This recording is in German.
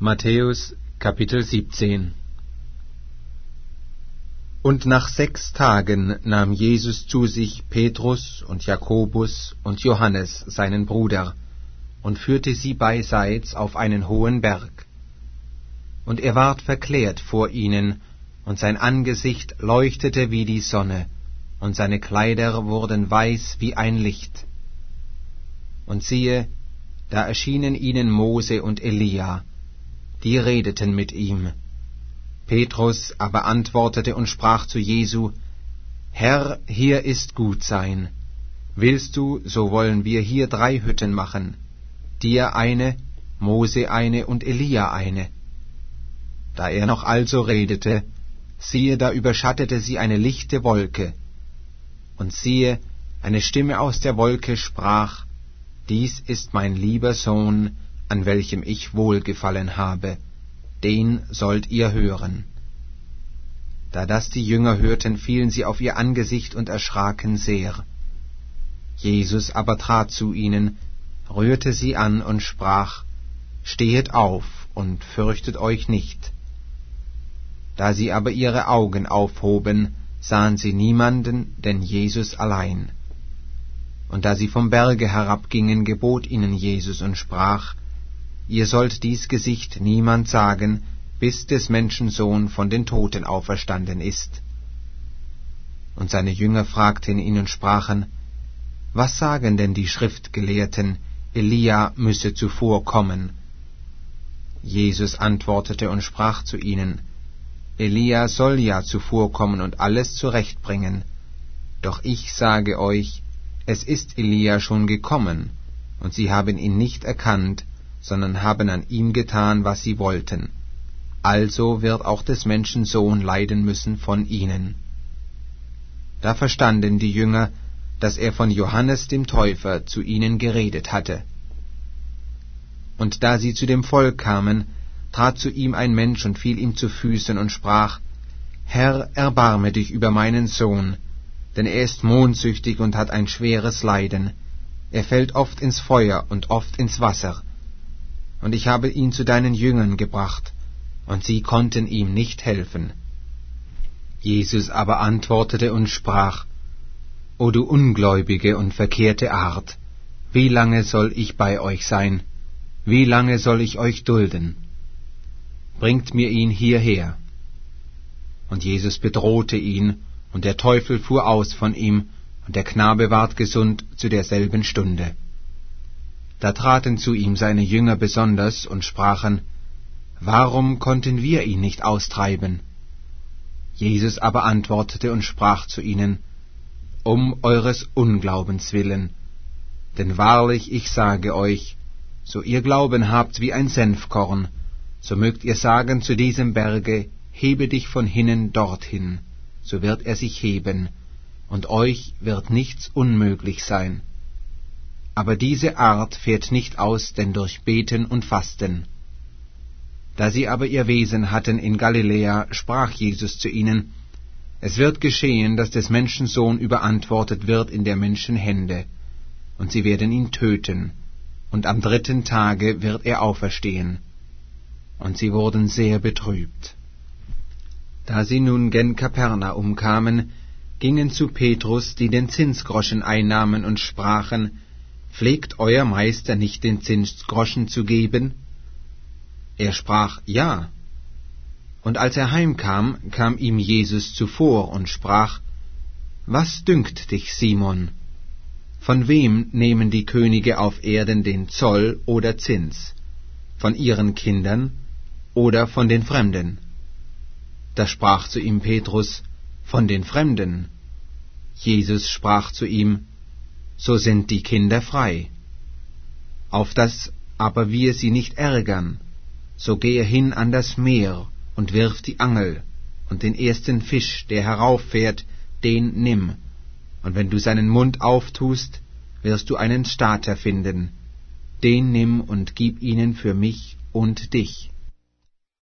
Matthäus, Kapitel 17. Und nach 6 Tagen nahm Jesus zu sich Petrus und Jakobus und Johannes, seinen Bruder, und führte sie beiseits auf einen hohen Berg. Und er ward verklärt vor ihnen, und sein Angesicht leuchtete wie die Sonne, und seine Kleider wurden weiß wie ein Licht. Und siehe, da erschienen ihnen Mose und Elia, die redeten mit ihm. Petrus aber antwortete und sprach zu Jesu: Herr, hier ist gut sein. Willst du, so wollen wir hier 3 Hütten machen, dir eine, Mose eine und Elia eine. Da er noch also redete, siehe, da überschattete sie eine lichte Wolke. Und siehe, eine Stimme aus der Wolke sprach: Dies ist mein lieber Sohn, an welchem ich wohlgefallen habe, den sollt ihr hören. Da das die Jünger hörten, fielen sie auf ihr Angesicht und erschraken sehr. Jesus aber trat zu ihnen, rührte sie an und sprach: Stehet auf und fürchtet euch nicht. Da sie aber ihre Augen aufhoben, sahen sie niemanden, denn Jesus allein. Und da sie vom Berge herabgingen, gebot ihnen Jesus und sprach: Ihr sollt dies Gesicht niemand sagen, bis des Menschensohn von den Toten auferstanden ist. Und seine Jünger fragten ihn und sprachen: Was sagen denn die Schriftgelehrten, Elia müsse zuvor kommen? Jesus antwortete und sprach zu ihnen: Elia soll ja zuvorkommen und alles zurechtbringen. Doch ich sage euch, es ist Elia schon gekommen, und sie haben ihn nicht erkannt, sondern haben an ihm getan, was sie wollten. Also wird auch des Menschen Sohn leiden müssen von ihnen. Da verstanden die Jünger, dass er von Johannes dem Täufer zu ihnen geredet hatte. Und da sie zu dem Volk kamen, trat zu ihm ein Mensch und fiel ihm zu Füßen und sprach: Herr, erbarme dich über meinen Sohn, denn er ist mondsüchtig und hat ein schweres Leiden. Er fällt oft ins Feuer und oft ins Wasser. Und ich habe ihn zu deinen Jüngern gebracht, und sie konnten ihm nicht helfen. Jesus aber antwortete und sprach: O du ungläubige und verkehrte Art, wie lange soll ich bei euch sein? Wie lange soll ich euch dulden? Bringt mir ihn hierher. Und Jesus bedrohte ihn, und der Teufel fuhr aus von ihm, und der Knabe ward gesund zu derselben Stunde. Da traten zu ihm seine Jünger besonders und sprachen: Warum konnten wir ihn nicht austreiben? Jesus aber antwortete und sprach zu ihnen: Um eures Unglaubens willen. Denn wahrlich, ich sage euch, so ihr Glauben habt wie ein Senfkorn, so mögt ihr sagen zu diesem Berge: Hebe dich von hinnen dorthin, so wird er sich heben, und euch wird nichts unmöglich sein. Aber diese Art fährt nicht aus, denn durch Beten und Fasten. Da sie aber ihr Wesen hatten in Galiläa, sprach Jesus zu ihnen: Es wird geschehen, dass des Menschen Sohn überantwortet wird in der Menschen Hände, und sie werden ihn töten, und am 3. Tage wird er auferstehen. Und sie wurden sehr betrübt. Da sie nun gen Kapernaum kamen, gingen zu Petrus, die den Zinsgroschen einnahmen, und sprachen: Pflegt euer Meister nicht den Zinsgroschen zu geben? Er sprach: Ja. Und als er heimkam, kam ihm Jesus zuvor und sprach: Was dünkt dich, Simon? Von wem nehmen die Könige auf Erden den Zoll oder Zins? Von ihren Kindern oder von den Fremden? Da sprach zu ihm Petrus: Von den Fremden. Jesus sprach zu ihm: So sind die Kinder frei. Auf dass aber wir sie nicht ärgern, so gehe hin an das Meer und wirf die Angel, und den ersten Fisch, der herauffährt, den nimm. Und wenn du seinen Mund auftust, wirst du einen Stater finden. Den nimm und gib ihnen für mich und dich.